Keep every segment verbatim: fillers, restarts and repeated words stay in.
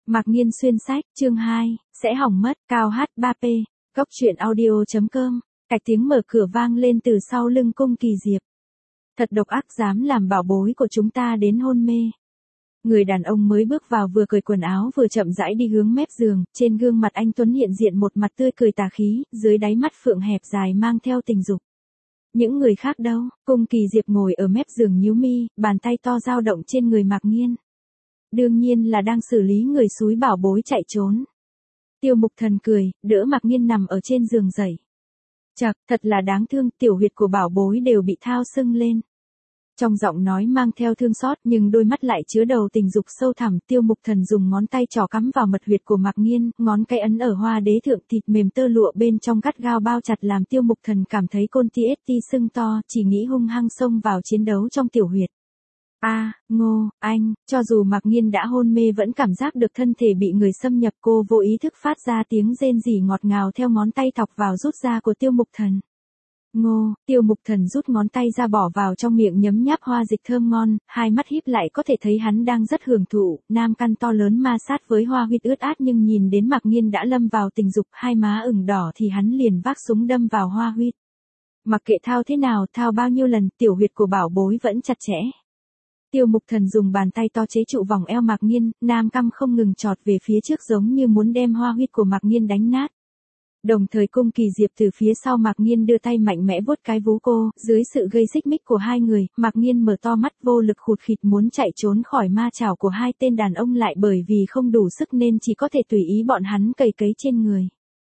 Mạc Nghiên xuyên sách, chương hai, sẽ hỏng mất, cao hát ba P, Cốc truyện audio chấm com, cạch tiếng mở cửa vang lên từ sau lưng Cung Kỳ Diệp. Thật độc ác, dám làm bảo bối của chúng ta đến hôn mê. Người đàn ông mới bước vào vừa cởi quần áo vừa chậm rãi đi hướng mép giường, trên gương mặt anh tuấn hiện diện một mặt tươi cười tà khí, dưới đáy mắt phượng hẹp dài mang theo tình dục. Những người khác đâu? Cung Kỳ Diệp ngồi ở mép giường nhíu mi, bàn tay to dao động trên người Mạc Nghiên. Đương nhiên là đang xử lý người xúi bảo bối chạy trốn. Tiêu Mục Thần cười, đỡ Mạc Nghiên nằm ở trên giường dậy. Chậc, thật là đáng thương, tiểu huyệt của bảo bối đều bị thao sưng lên. Trong giọng nói mang theo thương xót nhưng đôi mắt lại chứa đầu tình dục sâu thẳm. Tiêu Mục Thần dùng ngón tay trỏ cắm vào mật huyệt của Mạc Nghiên, ngón cái ấn ở hoa đế thượng, thịt mềm tơ lụa bên trong gắt gao bao chặt làm Tiêu Mục Thần cảm thấy côn ti ét ti sưng to, chỉ nghĩ hung hăng xông vào chiến đấu trong tiểu huyệt. A, à, Ngô, anh, cho dù Mạc Nghiên đã hôn mê vẫn cảm giác được thân thể bị người xâm nhập, cô vô ý thức phát ra tiếng rên rỉ ngọt ngào theo ngón tay thọc vào rút ra của Tiêu Mục Thần. Ngô, Tiêu Mục Thần rút ngón tay ra bỏ vào trong miệng nhấm nháp hoa dịch thơm ngon, hai mắt híp lại có thể thấy hắn đang rất hưởng thụ, nam căn to lớn ma sát với hoa huyết ướt át nhưng nhìn đến Mạc Nghiên đã lâm vào tình dục, hai má ửng đỏ thì hắn liền vác súng đâm vào hoa huyết. Mặc kệ thao thế nào, thao bao nhiêu lần, tiểu huyệt của bảo bối vẫn chặt chẽ. Tiêu Mục Thần dùng bàn tay to chế trụ vòng eo Mạc Nghiên, nam căm không ngừng chọt về phía trước giống như muốn đem hoa huyết của Mạc Nghiên đánh nát. Đồng thời Cung Kỳ Diệp từ phía sau Mạc Nghiên đưa tay mạnh mẽ vuốt cái vú cô, dưới sự gây xích mích của hai người, Mạc Nghiên mở to mắt vô lực khụt khịt muốn chạy trốn khỏi ma chảo của hai tên đàn ông lại bởi vì không đủ sức nên chỉ có thể tùy ý bọn hắn cày cấy trên người.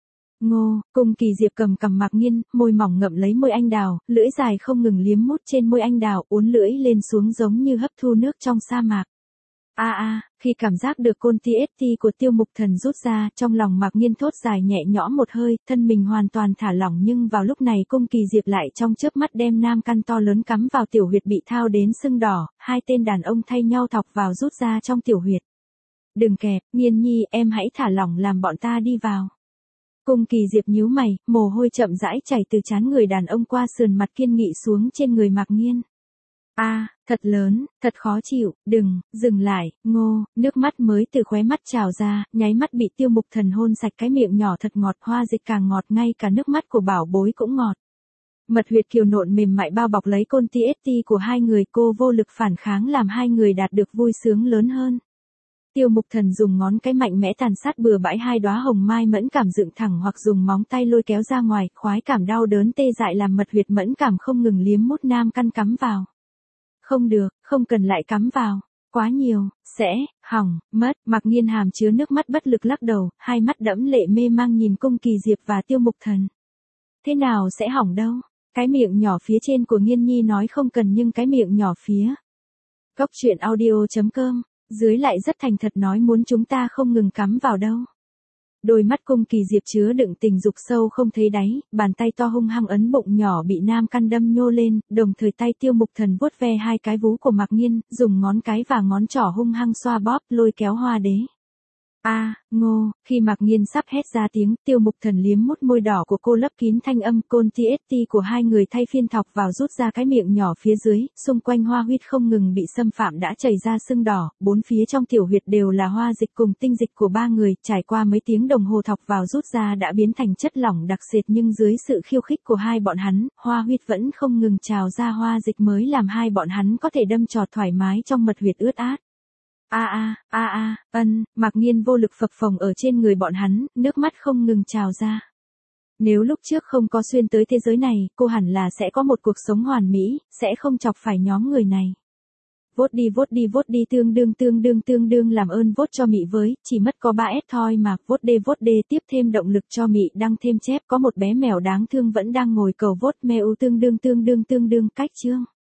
Ngô, Cung Kỳ Diệp cầm cằm Mạc Nghiên, môi mỏng ngậm lấy môi anh đào, lưỡi dài không ngừng liếm mút trên môi anh đào, uốn lưỡi lên xuống giống như hấp thu nước trong sa mạc. A à, a, à, khi cảm giác được côn ti ét ti của Tiêu Mục Thần rút ra, trong lòng Mạc Nghiên thốt dài nhẹ nhõm một hơi, thân mình hoàn toàn thả lỏng nhưng vào lúc này Cung Kỳ Diệp lại trong chớp mắt đem nam căn to lớn cắm vào tiểu huyệt bị thao đến sưng đỏ, hai tên đàn ông thay nhau thọc vào rút ra trong tiểu huyệt. Đừng kẹp, Nghiên nhi, em hãy thả lỏng làm bọn ta đi vào. Cung Kỳ Diệp nhíu mày, mồ hôi chậm rãi chảy từ trán người đàn ông qua sườn mặt kiên nghị xuống trên người Mạc Nghiên. A, à, thật lớn, thật khó chịu, đừng, dừng lại, Ngô, nước mắt mới từ khóe mắt trào ra, nháy mắt bị Tiêu Mục Thần hôn sạch cái miệng nhỏ thật ngọt, hoa dịch càng ngọt, ngay cả nước mắt của bảo bối cũng ngọt. Mật huyệt kiều nộn mềm mại bao bọc lấy côn ti ét ti của hai người, cô vô lực phản kháng làm hai người đạt được vui sướng lớn hơn. Tiêu Mục Thần dùng ngón cái mạnh mẽ tàn sát bừa bãi hai đóa hồng mai mẫn cảm dựng thẳng hoặc dùng móng tay lôi kéo ra ngoài, khoái cảm đau đớn tê dại làm mật huyệt mẫn cảm không ngừng liếm mút nam căn cắm vào. Không được, không cần lại cắm vào, quá nhiều, sẽ, hỏng, mất, Mạc Nghiên hàm chứa nước mắt bất lực lắc đầu, hai mắt đẫm lệ mê mang nhìn Cung Kỳ Diệp và Tiêu Mục Thần. Thế nào sẽ hỏng đâu, cái miệng nhỏ phía trên của Nghiên nhi nói không cần nhưng cái miệng nhỏ phía. Cốc truyện audio chấm com, dưới lại rất thành thật nói muốn chúng ta không ngừng cắm vào đâu. Đôi mắt Cung Kỳ Diệp chứa đựng tình dục sâu không thấy đáy, bàn tay to hung hăng ấn bụng nhỏ bị nam căn đâm nhô lên, đồng thời tay Tiêu Mục Thần vuốt ve hai cái vú của Mạc Nghiên, dùng ngón cái và ngón trỏ hung hăng xoa bóp, lôi kéo hoa đế. A, à, Ngô, khi Mạc Nghiên sắp hét ra tiếng, Tiêu Mục Thần liếm mút môi đỏ của cô lấp kín thanh âm, côn ti ét ti của hai người thay phiên thọc vào rút ra cái miệng nhỏ phía dưới, xung quanh hoa huyết không ngừng bị xâm phạm đã chảy ra sưng đỏ, bốn phía trong tiểu huyệt đều là hoa dịch cùng tinh dịch của ba người, trải qua mấy tiếng đồng hồ thọc vào rút ra đã biến thành chất lỏng đặc sệt nhưng dưới sự khiêu khích của hai bọn hắn, hoa huyết vẫn không ngừng trào ra hoa dịch mới làm hai bọn hắn có thể đâm trọt thoải mái trong mật huyệt ướt át. A a, a a, ân, Mạc Nghiên vô lực phập phồng ở trên người bọn hắn, nước mắt không ngừng trào ra. Nếu lúc trước không có xuyên tới thế giới này, cô hẳn là sẽ có một cuộc sống hoàn mỹ, sẽ không chọc phải nhóm người này. Vote đi vote đi vote đi tương đương tương đương tương đương làm ơn vote cho Mị với, chỉ mất có ba S thôi mà, vote đi vote đi tiếp thêm động lực cho Mị đăng thêm chép, có một bé mèo đáng thương vẫn đang ngồi cầu vote mèo tương đương tương đương tương đương cách chương.